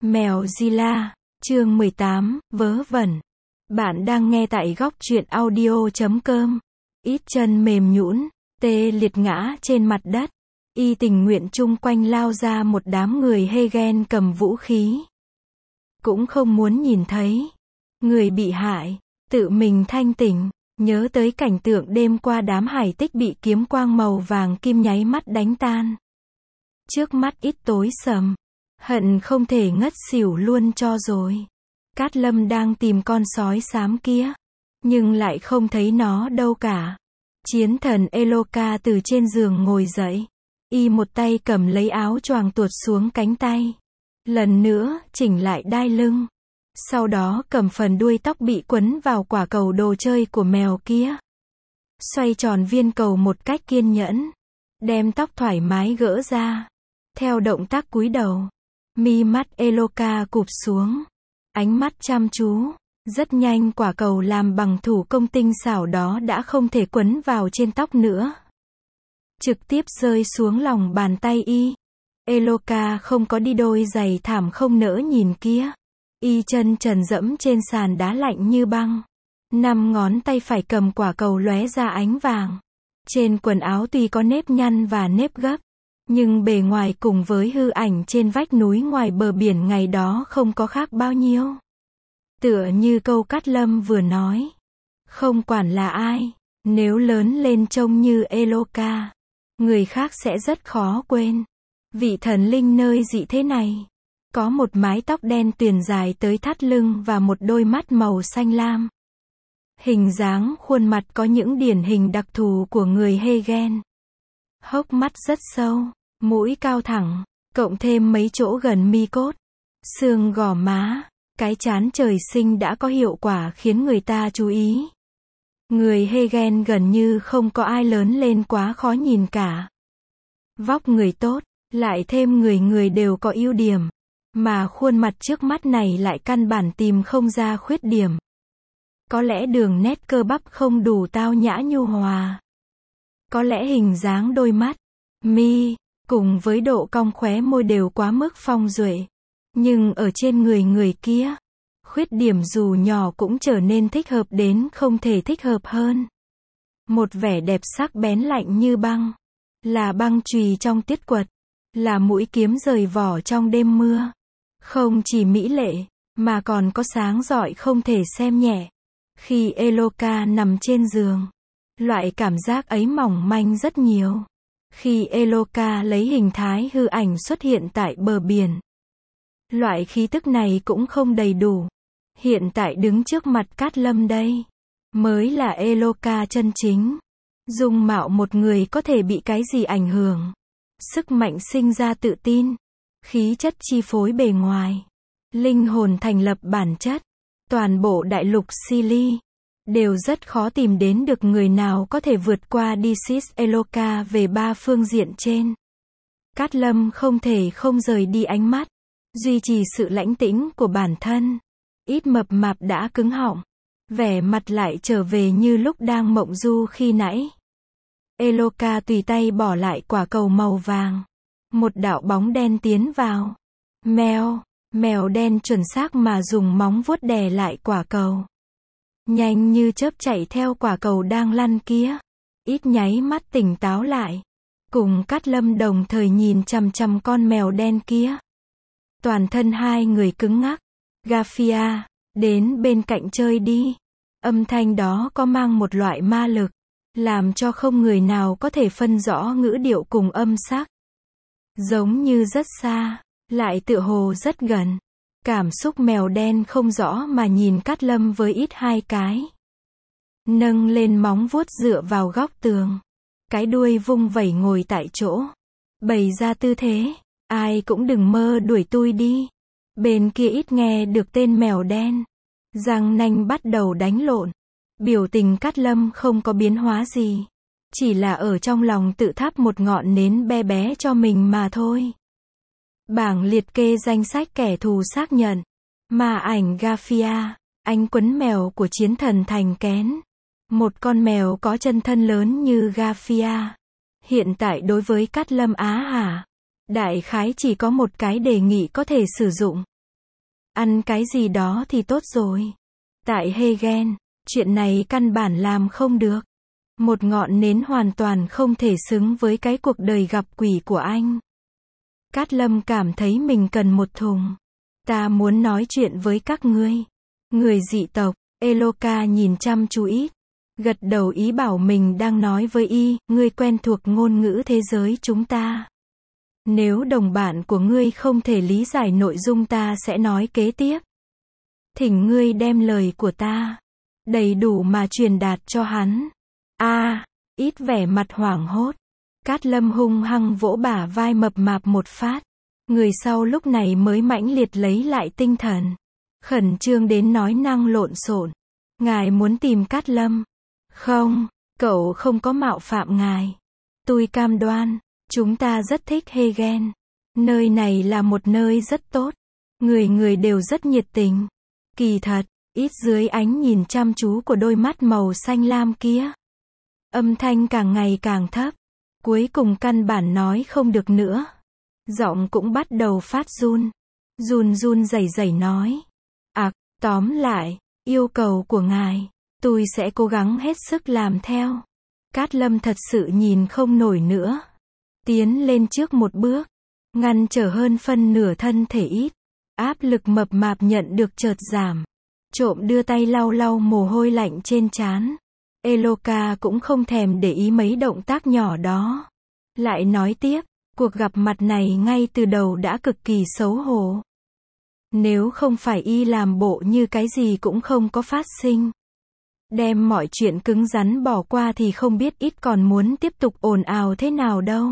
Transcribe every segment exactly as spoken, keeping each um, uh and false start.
Mèo Zilla, chương mười tám, vớ vẩn. Bạn đang nghe tại góc truyện audio chấm com. Ít chân mềm nhũn, tê liệt ngã trên mặt đất. Y tình nguyện chung quanh lao ra một đám người Hegen cầm vũ khí. Cũng không muốn nhìn thấy người bị hại, tự mình thanh tỉnh, nhớ tới cảnh tượng đêm qua đám hải tích bị kiếm quang màu vàng kim nháy mắt đánh tan. Trước mắt ít tối sầm. Hận không thể ngất xỉu luôn cho rồi. Cát Lâm đang tìm con sói xám kia, nhưng lại không thấy nó đâu cả. Chiến thần Eloka từ trên giường ngồi dậy. Y một tay cầm lấy áo choàng tuột xuống cánh tay. Lần nữa, chỉnh lại đai lưng. Sau đó cầm phần đuôi tóc bị quấn vào quả cầu đồ chơi của mèo kia. Xoay tròn viên cầu một cách kiên nhẫn. Đem tóc thoải mái gỡ ra. Theo động tác cúi đầu. Mi mắt Eloka cụp xuống. Ánh mắt chăm chú. Rất nhanh quả cầu làm bằng thủ công tinh xảo đó đã không thể quấn vào trên tóc nữa. Trực tiếp rơi xuống lòng bàn tay y. Eloka không có đi đôi giày thảm không nỡ nhìn kia. Y chân trần dẫm trên sàn đá lạnh như băng. Năm ngón tay phải cầm quả cầu lóe ra ánh vàng. Trên quần áo tuy có nếp nhăn và nếp gấp. Nhưng bề ngoài cùng với hư ảnh trên vách núi ngoài bờ biển ngày đó không có khác bao nhiêu. Tựa như câu Cát Lâm vừa nói. Không quản là ai, nếu lớn lên trông như Eloka, người khác sẽ rất khó quên. Vị thần linh nơi dị thế này, có một mái tóc đen tuyền dài tới thắt lưng và một đôi mắt màu xanh lam. Hình dáng khuôn mặt có những điển hình đặc thù của người Hegen. Hốc mắt rất sâu, mũi cao thẳng, cộng thêm mấy chỗ gần mi cốt, xương gò má, cái trán trời sinh đã có hiệu quả khiến người ta chú ý. Người Hegen gần như không có ai lớn lên quá khó nhìn cả. Vóc người tốt, lại thêm người người đều có ưu điểm, mà khuôn mặt trước mắt này lại căn bản tìm không ra khuyết điểm. Có lẽ đường nét cơ bắp không đủ tao nhã nhu hòa. Có lẽ hình dáng đôi mắt, mi, cùng với độ cong khóe môi đều quá mức phong duệ. Nhưng ở trên người người kia, khuyết điểm dù nhỏ cũng trở nên thích hợp đến không thể thích hợp hơn. Một vẻ đẹp sắc bén lạnh như băng. Là băng chùy trong tiết quật. Là mũi kiếm rời vỏ trong đêm mưa. Không chỉ mỹ lệ, mà còn có sáng rọi không thể xem nhẹ. Khi Eloka nằm trên giường, loại cảm giác ấy mỏng manh rất nhiều. Khi Eloka lấy hình thái hư ảnh xuất hiện tại bờ biển, loại khí tức này cũng không đầy đủ. Hiện tại đứng trước mặt Cát Lâm đây, mới là Eloka chân chính. Dung mạo một người có thể bị cái gì ảnh hưởng. Sức mạnh sinh ra tự tin. Khí chất chi phối bề ngoài. Linh hồn thành lập bản chất. Toàn bộ đại lục Sili đều rất khó tìm đến được người nào có thể vượt qua Disis Eloka về ba phương diện trên. Cát Lâm không thể không rời đi ánh mắt, duy trì sự lãnh tĩnh của bản thân. Ít mập mạp đã cứng họng, vẻ mặt lại trở về như lúc đang mộng du khi nãy. Eloka tùy tay bỏ lại quả cầu màu vàng. Một đạo bóng đen tiến vào. Mèo, mèo đen chuẩn xác mà dùng móng vuốt đè lại quả cầu. Nhanh như chớp chạy theo quả cầu đang lăn kia. Ít nháy mắt tỉnh táo lại. Cùng Cát Lâm đồng thời nhìn chằm chằm con mèo đen kia. Toàn thân hai người cứng ngắc. Garfia, đến bên cạnh chơi đi. Âm thanh đó có mang một loại ma lực, làm cho không người nào có thể phân rõ ngữ điệu cùng âm sắc. Giống như rất xa, lại tựa hồ rất gần. Cảm xúc mèo đen không rõ mà nhìn Cát Lâm với ít hai cái. Nâng lên móng vuốt dựa vào góc tường. Cái đuôi vung vẩy ngồi tại chỗ. Bày ra tư thế. Ai cũng đừng mơ đuổi tui đi. Bên kia ít nghe được tên mèo đen. Răng nanh bắt đầu đánh lộn. Biểu tình Cát Lâm không có biến hóa gì. Chỉ là ở trong lòng tự thắp một ngọn nến bé bé cho mình mà thôi. Bảng liệt kê danh sách kẻ thù xác nhận. Ma ảnh Garfia, anh quấn mèo của chiến thần thành kén. Một con mèo có chân thân lớn như Garfia. Hiện tại đối với Cát Lâm á hả, đại khái chỉ có một cái đề nghị có thể sử dụng. ăn cái gì đó thì tốt rồi. Tại Hegen, chuyện này căn bản làm không được. Một ngọn nến hoàn toàn không thể xứng với cái cuộc đời gặp quỷ của anh. Cát Lâm cảm thấy mình cần một thùng. Ta muốn nói chuyện với các ngươi. Người dị tộc, Eloka nhìn chăm chú ít. Gật đầu ý bảo mình đang nói với y, ngươi quen thuộc ngôn ngữ thế giới chúng ta. Nếu đồng bạn của ngươi không thể lý giải nội dung ta sẽ nói kế tiếp. Thỉnh ngươi đem lời của ta đầy đủ mà truyền đạt cho hắn. A, à, ít vẻ mặt hoảng hốt. Cát Lâm hung hăng vỗ bả vai mập mạp một phát. Người sau lúc này mới mãnh liệt lấy lại tinh thần. Khẩn trương đến nói năng lộn xộn. Ngài muốn tìm Cát Lâm? Không, cậu không có mạo phạm ngài. Tôi cam đoan, chúng ta rất thích Hegen. Nơi này là một nơi rất tốt. Người người đều rất nhiệt tình. Kỳ thật, ít dưới ánh nhìn chăm chú của đôi mắt màu xanh lam kia. Âm thanh càng ngày càng thấp. Cuối cùng căn bản nói không được nữa. Giọng cũng bắt đầu phát run. Run run rẩy rẩy nói. Ặc, à, tóm lại, yêu cầu của ngài, tôi sẽ cố gắng hết sức làm theo. Cát Lâm thật sự nhìn không nổi nữa. Tiến lên trước một bước. Ngăn trở hơn phân nửa thân thể ít. Áp lực mập mạp nhận được chợt giảm. Trộm đưa tay lau lau mồ hôi lạnh trên trán. Eloka cũng không thèm để ý mấy động tác nhỏ đó. Lại nói tiếp, cuộc gặp mặt này ngay từ đầu đã cực kỳ xấu hổ. Nếu không phải y làm bộ như cái gì cũng không có phát sinh. Đem mọi chuyện cứng rắn bỏ qua thì không biết ít còn muốn tiếp tục ồn ào thế nào đâu.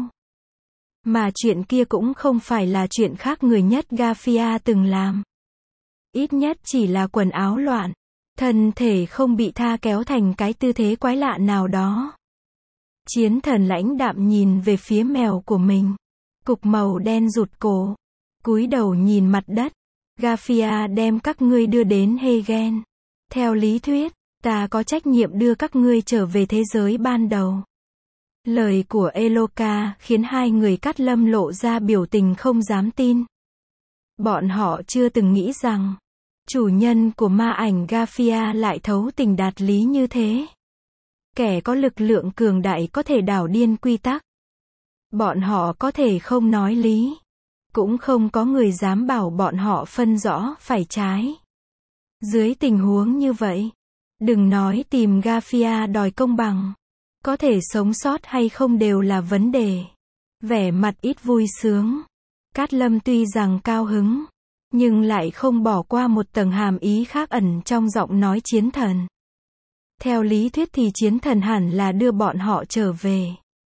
Mà chuyện kia cũng không phải là chuyện khác người nhất Garfia từng làm. Ít nhất chỉ là quần áo loạn. Thân thể không bị tha kéo thành cái tư thế quái lạ nào đó. Chiến thần lãnh đạm nhìn về phía mèo của mình. Cục màu đen rụt cổ. Cúi đầu nhìn mặt đất. Garfia đem các ngươi đưa đến Hegen. Theo lý thuyết, ta có trách nhiệm đưa các ngươi trở về thế giới ban đầu. Lời của Eloka khiến hai người Cát Lâm lộ ra biểu tình không dám tin. Bọn họ chưa từng nghĩ rằng chủ nhân của ma ảnh Garfia lại thấu tình đạt lý như thế. Kẻ có lực lượng cường đại có thể đảo điên quy tắc. Bọn họ có thể không nói lý. Cũng không có người dám bảo bọn họ phân rõ phải trái. Dưới tình huống như vậy, đừng nói tìm Garfia đòi công bằng. Có thể sống sót hay không đều là vấn đề. Vẻ mặt ít vui sướng. Cát Lâm tuy rằng cao hứng, nhưng lại không bỏ qua một tầng hàm ý khác ẩn trong giọng nói chiến thần. Theo lý thuyết thì chiến thần hẳn là đưa bọn họ trở về.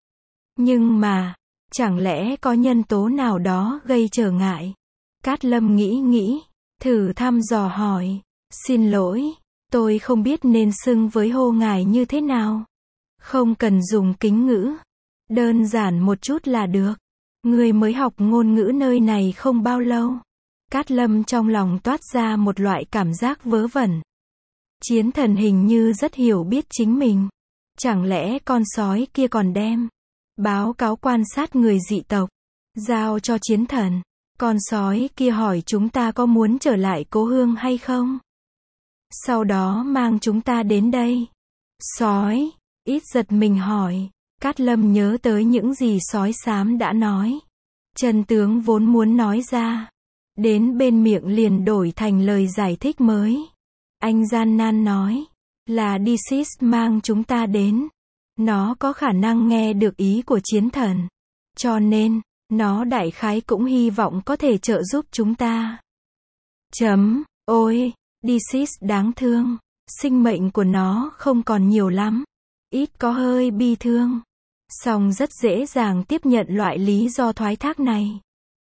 Nhưng mà, chẳng lẽ có nhân tố nào đó gây trở ngại? Cát Lâm nghĩ nghĩ, thử thăm dò hỏi. Xin lỗi, tôi không biết nên xưng với hô ngài như thế nào. Không cần dùng kính ngữ. Đơn giản một chút là được. Người mới học ngôn ngữ nơi này không bao lâu. Cát Lâm trong lòng toát ra một loại cảm giác vớ vẩn. Chiến thần hình như rất hiểu biết chính mình. Chẳng lẽ con sói kia còn đem báo cáo quan sát người dị tộc giao cho chiến thần. Con sói kia hỏi chúng ta có muốn trở lại cố hương hay không? Sau đó mang chúng ta đến đây. Sói, ít giật mình hỏi. Cát Lâm nhớ tới những gì sói xám đã nói. Chân tướng vốn muốn nói ra. Đến bên miệng liền đổi thành lời giải thích mới. Anh gian nan nói. Là Disis mang chúng ta đến. Nó có khả năng nghe được ý của chiến thần. Cho nên, nó đại khái cũng hy vọng có thể trợ giúp chúng ta. Chấm, ôi, Disis đáng thương. Sinh mệnh của nó không còn nhiều lắm. Ít có hơi bi thương. Song rất dễ dàng tiếp nhận loại lý do thoái thác này.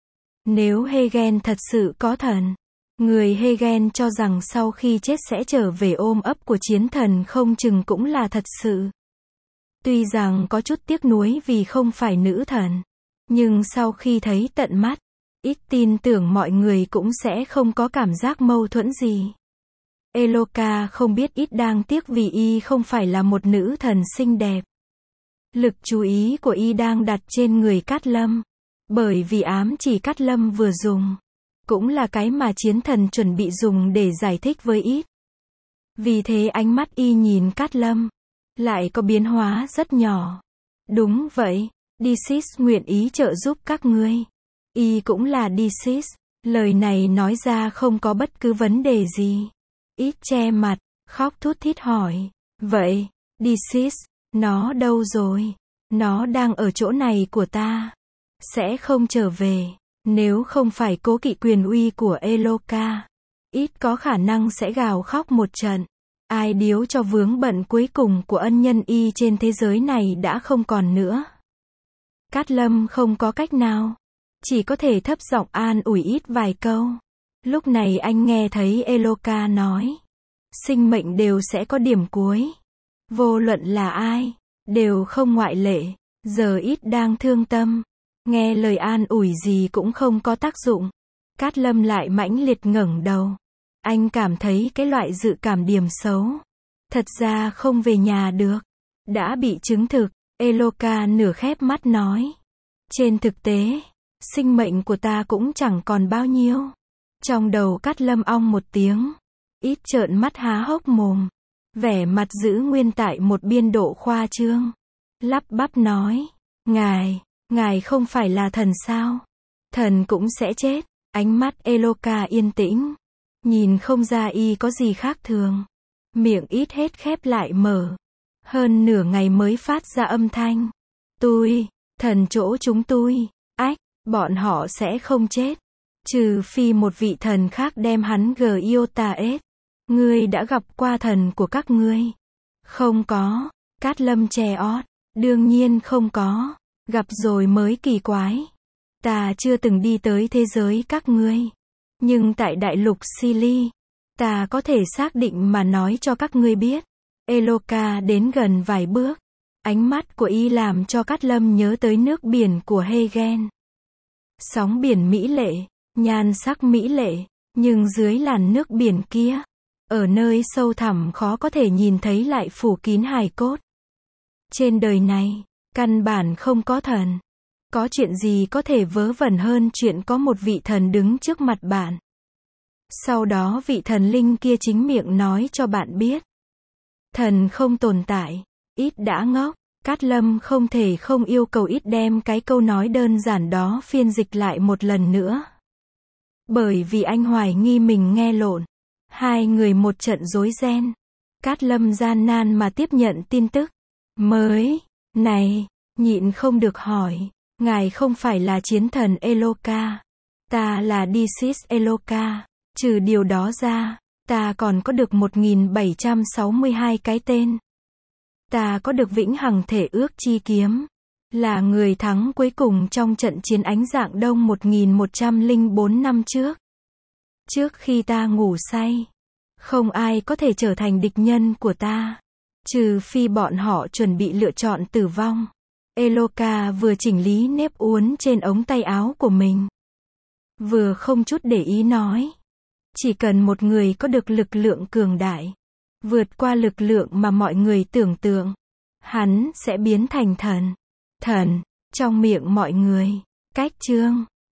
Nếu Hegen thật sự có thần, người Hegen cho rằng sau khi chết sẽ trở về ôm ấp của chiến thần không chừng cũng là thật sự. Tuy rằng có chút tiếc nuối vì không phải nữ thần, nhưng sau khi thấy tận mắt, ít tin tưởng mọi người cũng sẽ không có cảm giác mâu thuẫn gì. Eloka không biết ít đang tiếc vì y không phải là một nữ thần xinh đẹp. Lực chú ý của y đang đặt trên người Cát Lâm. Bởi vì ám chỉ Cát Lâm vừa dùng, cũng là cái mà chiến thần chuẩn bị dùng để giải thích với ít. Vì thế ánh mắt y nhìn Cát Lâm, lại có biến hóa rất nhỏ. Đúng vậy, Disis nguyện ý trợ giúp các ngươi. Y cũng là Disis. Lời này nói ra không có bất cứ vấn đề gì. Ít che mặt, khóc thút thít hỏi. Vậy, Disis, nó đâu rồi? Nó đang ở chỗ này của ta. Sẽ không trở về. Nếu không phải cố kỵ quyền uy của Eloka, ít có khả năng sẽ gào khóc một trận. Ai điếu cho vướng bận cuối cùng của ân nhân y trên thế giới này đã không còn nữa. Cát Lâm không có cách nào. Chỉ có thể thấp giọng an ủi ít vài câu. Lúc này anh nghe thấy Eloka nói. Sinh mệnh đều sẽ có điểm cuối. Vô luận là ai, đều không ngoại lệ. Giờ ít đang thương tâm. Nghe lời an ủi gì cũng không có tác dụng. Cát Lâm lại mãnh liệt ngẩng đầu. Anh cảm thấy cái loại dự cảm điểm xấu. Thật ra không về nhà được. Đã bị chứng thực. Eloka nửa khép mắt nói. Trên thực tế, sinh mệnh của ta cũng chẳng còn bao nhiêu. Trong đầu Cát Lâm ong một tiếng. Ít trợn mắt há hốc mồm. Vẻ mặt giữ nguyên tại một biên độ khoa trương. Lắp bắp nói. Ngài, ngài không phải là thần sao? Thần cũng sẽ chết. Ánh mắt Eloka yên tĩnh. Nhìn không ra y có gì khác thường. Miệng ít hết khép lại mở. Hơn nửa ngày mới phát ra âm thanh. Tôi, thần chỗ chúng tôi. Ách, bọn họ sẽ không chết. Trừ phi một vị thần khác đem hắn Giotah. Ngươi đã gặp qua thần của các ngươi? Không có. Cát Lâm chè ót. Đương nhiên không có. Gặp rồi mới kỳ quái. Ta chưa từng đi tới thế giới các ngươi. Nhưng tại đại lục Sili, ta có thể xác định mà nói cho các ngươi biết. Eloka đến gần vài bước. Ánh mắt của y làm cho Cát Lâm nhớ tới nước biển của Hegen. Sóng biển mỹ lệ, nhan sắc mỹ lệ, nhưng dưới làn nước biển kia, ở nơi sâu thẳm khó có thể nhìn thấy lại phủ kín hài cốt. Trên đời này, căn bản không có thần. Có chuyện gì có thể vớ vẩn hơn chuyện có một vị thần đứng trước mặt bạn. Sau đó vị thần linh kia chính miệng nói cho bạn biết. Thần không tồn tại. Ít đã ngốc. Cát Lâm không thể không yêu cầu ít đem cái câu nói đơn giản đó phiên dịch lại một lần nữa. Bởi vì anh hoài nghi mình nghe lộn. Hai người một trận rối ren. Cát Lâm gian nan mà tiếp nhận tin tức. Mới, này, nhịn không được hỏi. Ngài không phải là chiến thần Eloka. Ta là Disis Eloka. Trừ điều đó ra, ta còn có được một nghìn bảy trăm sáu mươi hai cái tên. Ta có được vĩnh hằng thể ước chi kiếm. Là người thắng cuối cùng trong trận chiến ánh dạng đông một nghìn một trăm lẻ bốn năm trước. Trước khi ta ngủ say, không ai có thể trở thành địch nhân của ta. Trừ phi bọn họ chuẩn bị lựa chọn tử vong. Eloka vừa chỉnh lý nếp uốn trên ống tay áo của mình. Vừa không chút để ý nói. Chỉ cần một người có được lực lượng cường đại, vượt qua lực lượng mà mọi người tưởng tượng, hắn sẽ biến thành thần. Thần, trong miệng mọi người. Cách chương